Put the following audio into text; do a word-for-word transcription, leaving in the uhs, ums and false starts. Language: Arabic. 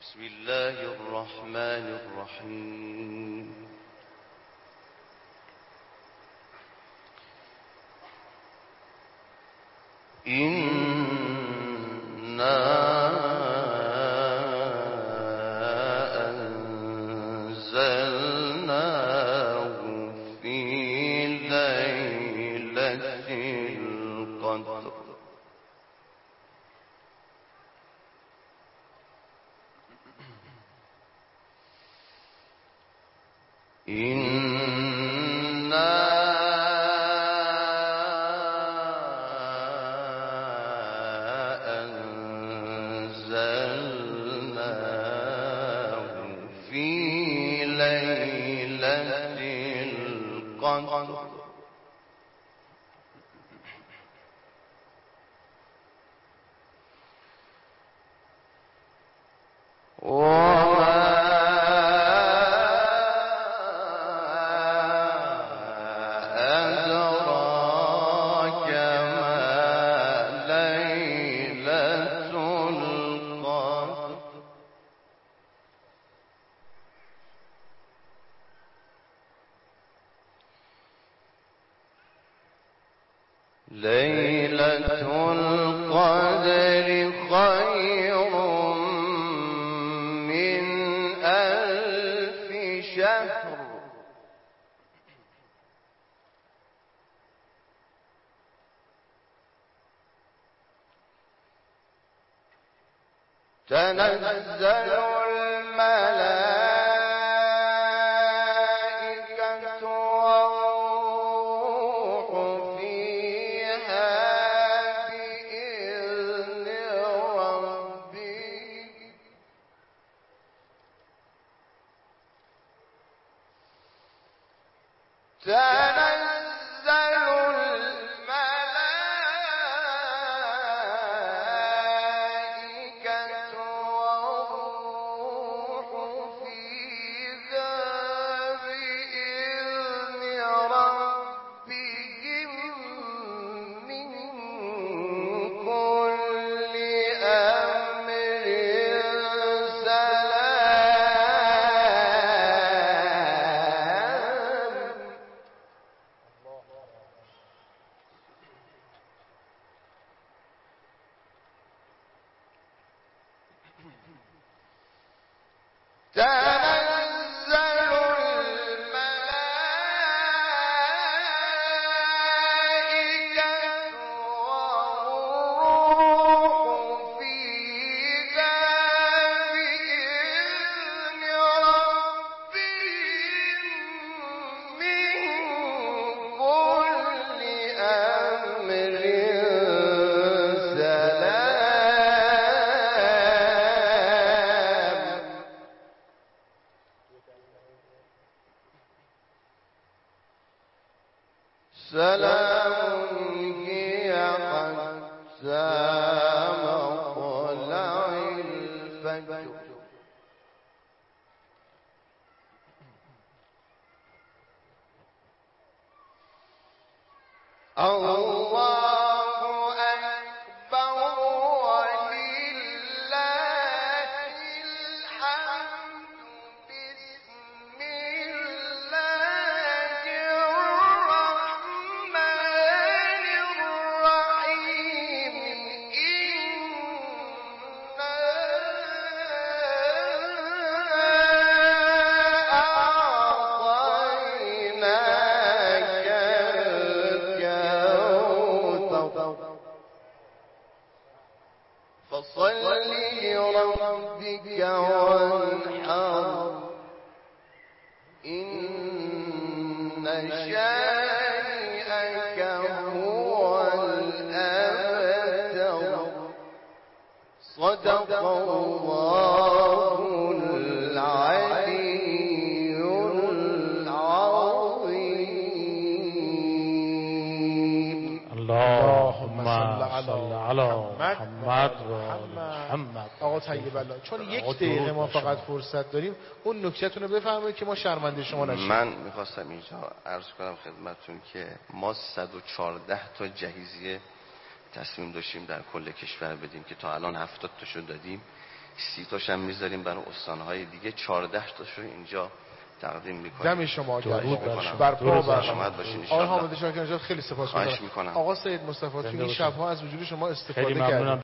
بسم الله الرحمن الرحیم. إنا أنزلناه في ليلة القدر. إنا أنزلناه في ليلة القدر. ليلة القدر خير من ألف شهر. تنزل الملائكة والروح فيها بإذن ربهم تنزل الملائكة والروح فيها بإذن ربهم من كل أمر سلام. تنزل الملائكة والروح فيها بإذن ربهم من كل أمر سلام هي حتى مطلع الفجر. الله أكبر ولله الحمد. بسم الله الرحمن الرحيم. إنا أعطيناك الكوثر فصل لربك وانحر. إن شانئك هو الأبتر. صدق الله العلي العظيم. اللهم صل على محمد و محمد. آقا طیب الله، چون یک دقیقه ما فقط فرصت داریم، اون نکته‌تون رو بفرمایید که ما شرمنده شما نشیم. من میخواستم اینجا عرض کنم خدمتتون که ما صد و چهارده تا جهیزیه تصمیم داشتیم در کل کشور بدیم که تا الان هفتاد تاشو دادیم. سی تاشم میذاریم برای استانهای دیگه، چهارده تاشو اینجا تقدیم میکنیم. دم شما درود بر گرم. شما. بر پا درود بر بر شما. شما باشین ان آقای شاء الله. حامد شاکر نژاد خیلی خواهش سپاسگزارم. میکنم. آقا سید مصطفی تو این باشین. شب‌ها از وجود شما خیلی استفاده ممنونم. کردیم.